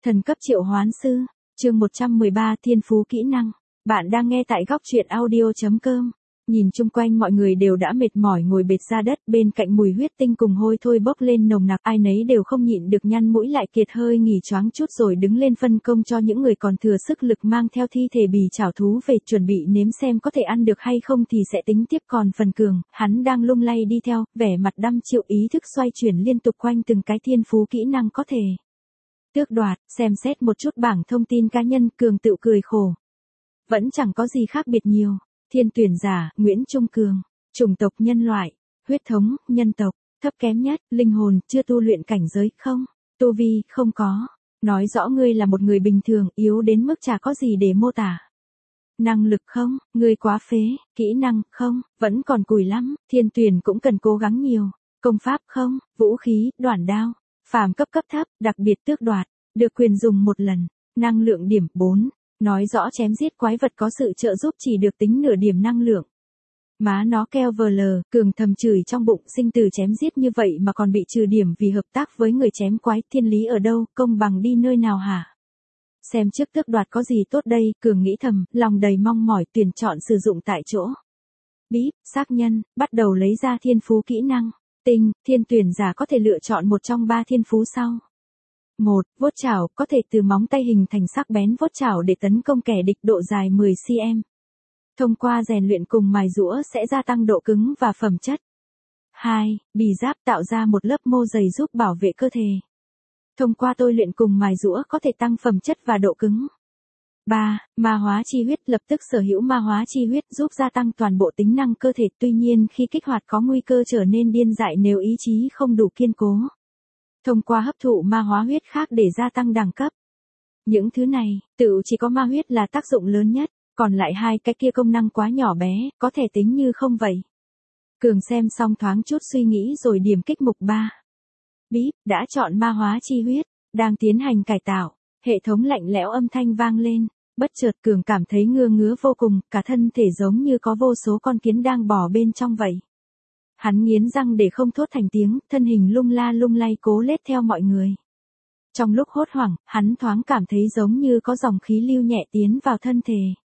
Thần cấp triệu hoán sư, chương 113 thiên phú kỹ năng. Bạn đang nghe tại góc truyện audio.com. Nhìn chung quanh mọi người đều đã mệt mỏi ngồi bệt ra đất, bên cạnh mùi huyết tinh cùng hôi thôi bốc lên nồng nặc, ai nấy đều không nhịn được nhăn mũi lại kiệt hơi nghỉ choáng chút rồi đứng lên phân công cho những người còn thừa sức lực mang theo thi thể bì chảo thú về chuẩn bị nếm xem có thể ăn được hay không thì sẽ tính tiếp. Còn phần Cường, hắn đang lung lay đi theo, vẻ mặt đăm chiêu, ý thức xoay chuyển liên tục quanh từng cái thiên phú kỹ năng có thể tước đoạt. Xem xét một chút bảng thông tin cá nhân, Cường tự cười khổ. Vẫn chẳng có gì khác biệt nhiều. Thiên tuyển giả, Nguyễn Trung Cường. Chủng tộc nhân loại. Huyết thống, nhân tộc. Thấp kém nhất, linh hồn, chưa tu luyện cảnh giới, không. Tu vi, không có. Nói rõ ngươi là một người bình thường, yếu đến mức chả có gì để mô tả. Năng lực không, ngươi quá phế. Kỹ năng, không, vẫn còn cùi lắm. Thiên tuyển cũng cần cố gắng nhiều. Công pháp, không. Vũ khí, đoản đao. Phàm cấp thấp, đặc biệt tước đoạt. Được quyền dùng một lần. Năng lượng điểm 4. Nói rõ chém giết quái vật có sự trợ giúp chỉ được tính nửa điểm năng lượng. Má nó keo vờ lờ, Cường thầm chửi trong bụng, sinh tử chém giết như vậy mà còn bị trừ điểm vì hợp tác với người chém quái, thiên lý ở đâu, công bằng đi nơi nào hả? Xem trước tước đoạt có gì tốt đây, Cường nghĩ thầm, lòng đầy mong mỏi, tuyển chọn sử dụng tại chỗ. Bíp, xác nhân, bắt đầu lấy ra thiên phú kỹ năng. Tinh, thiên tuyển giả có thể lựa chọn một trong 3 thiên phú sau. 1. Vuốt chảo, có thể từ móng tay hình thành sắc bén vuốt chảo để tấn công kẻ địch, độ dài 10 cm. Thông qua rèn luyện cùng mài giũa sẽ gia tăng độ cứng và phẩm chất. 2. Bì giáp, tạo ra một lớp mô dày giúp bảo vệ cơ thể. Thông qua tôi luyện cùng mài giũa có thể tăng phẩm chất và độ cứng. 3. Ma hóa chi huyết, lập tức sở hữu ma hóa chi huyết giúp gia tăng toàn bộ tính năng cơ thể, tuy nhiên khi kích hoạt có nguy cơ trở nên điên dại nếu ý chí không đủ kiên cố. Thông qua hấp thụ ma hóa huyết khác để gia tăng đẳng cấp. Những thứ này, tự chỉ có ma huyết là tác dụng lớn nhất, còn lại hai cái kia công năng quá nhỏ bé, có thể tính như không vậy. Cường xem xong thoáng chút suy nghĩ rồi điểm kích mục 3. Bíp, đã chọn ma hóa chi huyết, đang tiến hành cải tạo, hệ thống lạnh lẽo âm thanh vang lên, bất chợt Cường cảm thấy ngứa vô cùng, cả thân thể giống như có vô số con kiến đang bò bên trong vậy. Hắn nghiến răng để không thốt thành tiếng, thân hình lung lay cố lết theo mọi người. Trong lúc hốt hoảng, hắn thoáng cảm thấy giống như có dòng khí lưu nhẹ tiến vào thân thể.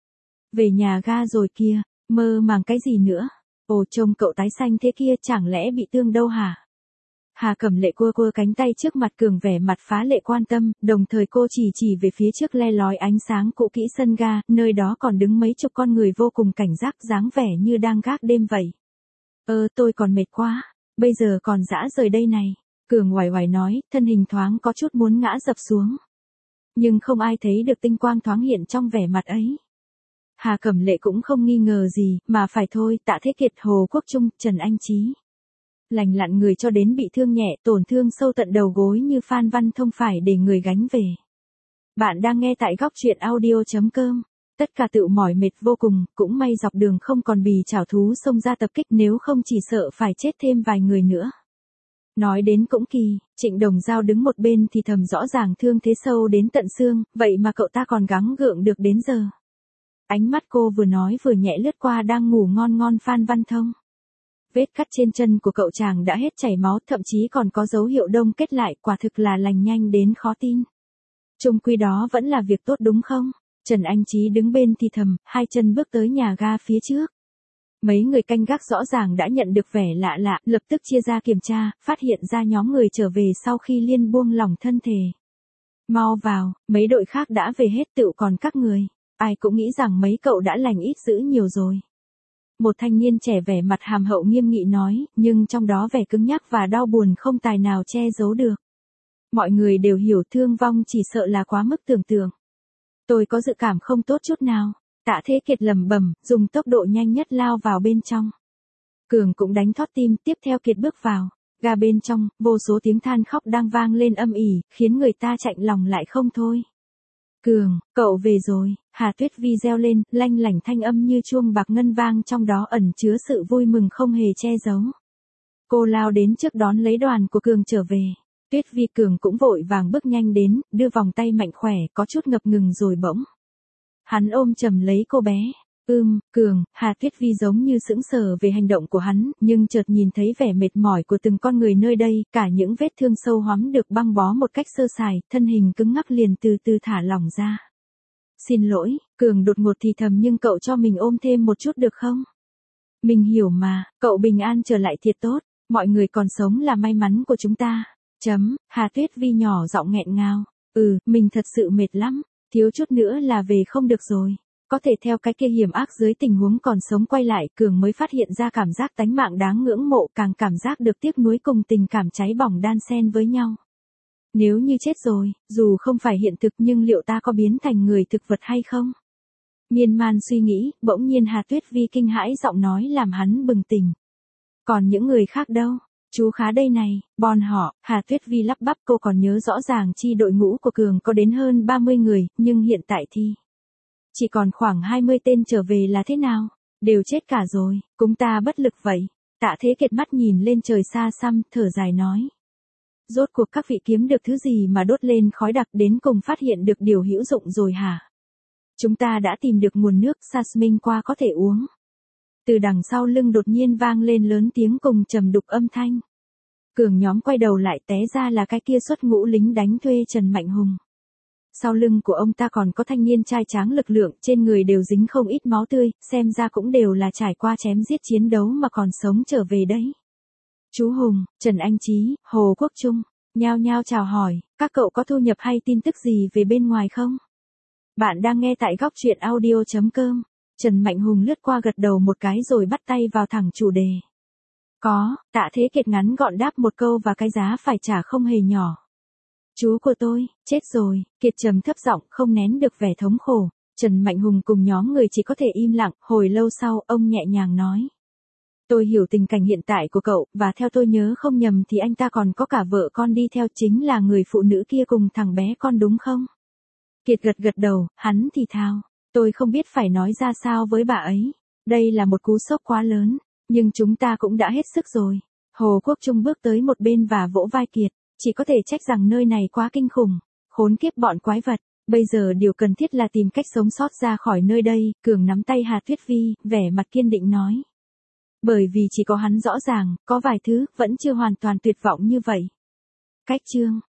Về nhà ga rồi kia, mơ màng cái gì nữa? Ồ, trông cậu tái xanh thế kia, chẳng lẽ bị thương đâu hả? Hà Cẩm Lệ cua cánh tay trước mặt Cường, vẻ mặt phá lệ quan tâm, đồng thời cô chỉ về phía trước le lói ánh sáng cũ kỹ sân ga, nơi đó còn đứng mấy chục con người vô cùng cảnh giác, dáng vẻ như đang gác đêm vậy. Tôi còn mệt quá, bây giờ còn dã rời đây này. Cường oải nói, thân hình thoáng có chút muốn ngã dập xuống. Nhưng không ai thấy được tinh quang thoáng hiện trong vẻ mặt ấy. Hà Cẩm Lệ cũng không nghi ngờ gì, mà phải thôi, Tạ Thế Kiệt, Hồ Quốc Trung, Trần Anh Chí. Lành lặn người cho đến bị thương nhẹ, tổn thương sâu tận đầu gối như Phan Văn Thông phải để người gánh về. Bạn đang nghe tại góc truyện audio.com. Tất cả tự mỏi mệt vô cùng, cũng may dọc đường không còn bì chảo thú xông ra tập kích, nếu không chỉ sợ phải chết thêm vài người nữa. Nói đến cũng kỳ, Trịnh Đồng Giao đứng một bên thì thầm rõ ràng thương thế sâu đến tận xương, vậy mà cậu ta còn gắng gượng được đến giờ. Ánh mắt cô vừa nói vừa nhẹ lướt qua đang ngủ ngon Phan Văn Thông. Vết cắt trên chân của cậu chàng đã hết chảy máu, thậm chí còn có dấu hiệu đông kết lại, quả thực là lành nhanh đến khó tin. Chung quy đó vẫn là việc tốt đúng không? Trần Anh Chí đứng bên thì thầm, hai chân bước tới nhà ga phía trước. Mấy người canh gác rõ ràng đã nhận được vẻ lạ, lập tức chia ra kiểm tra, phát hiện ra nhóm người trở về sau khi liên buông lỏng thân thể. Mau vào, mấy đội khác đã về hết, tựu còn các người. Ai cũng nghĩ rằng mấy cậu đã lành ít dữ nhiều rồi. Một thanh niên trẻ vẻ mặt hàm hậu nghiêm nghị nói, nhưng trong đó vẻ cứng nhắc và đau buồn không tài nào che giấu được. Mọi người đều hiểu thương vong chỉ sợ là quá mức tưởng tượng. Tôi có dự cảm không tốt chút nào. Tạ Thế Kiệt lẩm bẩm, dùng tốc độ nhanh nhất lao vào bên trong. Cường cũng đánh thót tim, tiếp theo Kiệt bước vào. Ga bên trong, vô số tiếng than khóc đang vang lên âm ỉ, khiến người ta chạnh lòng lại không thôi. Cường, cậu về rồi. Hà Tuyết Vi reo lên, lanh lảnh thanh âm như chuông bạc ngân vang, trong đó ẩn chứa sự vui mừng không hề che giấu. Cô lao đến trước đón lấy đoàn của Cường trở về. Tuyết Vi, Cường cũng vội vàng bước nhanh đến, đưa vòng tay mạnh khỏe, có chút ngập ngừng rồi bỗng. Hắn ôm chầm lấy cô bé. Cường, Hà Tuyết Vi giống như sững sờ về hành động của hắn, nhưng chợt nhìn thấy vẻ mệt mỏi của từng con người nơi đây, cả những vết thương sâu hoắm được băng bó một cách sơ sài, thân hình cứng ngắc liền từ từ thả lỏng ra. Xin lỗi, Cường đột ngột thì thầm, nhưng cậu cho mình ôm thêm một chút được không? Mình hiểu mà, cậu bình an trở lại thiệt tốt, mọi người còn sống là may mắn của chúng ta. Hà Tuyết Vi nhỏ giọng nghẹn ngào. Mình thật sự mệt lắm, thiếu chút nữa là về không được rồi. Có thể theo cái kia hiểm ác dưới tình huống còn sống quay lại, Cường mới phát hiện ra cảm giác tánh mạng đáng ngưỡng mộ, càng cảm giác được tiếc nuối cùng tình cảm cháy bỏng đan xen với nhau. Nếu như chết rồi, dù không phải hiện thực nhưng liệu ta có biến thành người thực vật hay không? Miên man suy nghĩ, bỗng nhiên Hà Tuyết Vi kinh hãi giọng nói làm hắn bừng tỉnh. Còn những người khác đâu? Chú khá đây này, bọn họ. Hà Tuyết Vi lắp bắp, cô còn nhớ rõ ràng chi đội ngũ của Cường có đến hơn 30 người, nhưng hiện tại thì chỉ còn khoảng 20 tên trở về là thế nào? Đều chết cả rồi, chúng ta bất lực vậy. Tạ Thế Kiệt mắt nhìn lên trời xa xăm, thở dài nói. Rốt cuộc các vị kiếm được thứ gì mà đốt lên khói đặc, đến cùng phát hiện được điều hữu dụng rồi hả? Chúng ta đã tìm được nguồn nước Jasmine qua có thể uống. Từ đằng sau lưng đột nhiên vang lên lớn tiếng cùng trầm đục âm thanh. Cường nhóm quay đầu lại, té ra là cái kia xuất ngũ lính đánh thuê Trần Mạnh Hùng. Sau lưng của ông ta còn có thanh niên trai tráng lực lượng, trên người đều dính không ít máu tươi, xem ra cũng đều là trải qua chém giết chiến đấu mà còn sống trở về đấy. Chú Hùng, Trần Anh Chí, Hồ Quốc Trung, nhao nhao chào hỏi, các cậu có thu nhập hay tin tức gì về bên ngoài không? Bạn đang nghe tại góc truyện audio.com. Trần Mạnh Hùng lướt qua gật đầu một cái rồi bắt tay vào thẳng chủ đề. Có, Tạ Thế Kiệt ngắn gọn đáp một câu và cái giá phải trả không hề nhỏ. Chú của tôi, chết rồi, Kiệt trầm thấp giọng không nén được vẻ thống khổ. Trần Mạnh Hùng cùng nhóm người chỉ có thể im lặng, hồi lâu sau ông nhẹ nhàng nói. Tôi hiểu tình cảnh hiện tại của cậu, và theo tôi nhớ không nhầm thì anh ta còn có cả vợ con đi theo, chính là người phụ nữ kia cùng thằng bé con đúng không? Kiệt gật gật đầu, hắn thì thào. Tôi không biết phải nói ra sao với bà ấy. Đây là một cú sốc quá lớn, nhưng chúng ta cũng đã hết sức rồi. Hồ Quốc Trung bước tới một bên và vỗ vai Kiệt. Chỉ có thể trách rằng nơi này quá kinh khủng. Khốn kiếp bọn quái vật. Bây giờ điều cần thiết là tìm cách sống sót ra khỏi nơi đây. Cường nắm tay Hà Tuyết Vi, vẻ mặt kiên định nói. Bởi vì chỉ có hắn rõ ràng, có vài thứ vẫn chưa hoàn toàn tuyệt vọng như vậy. Cách chương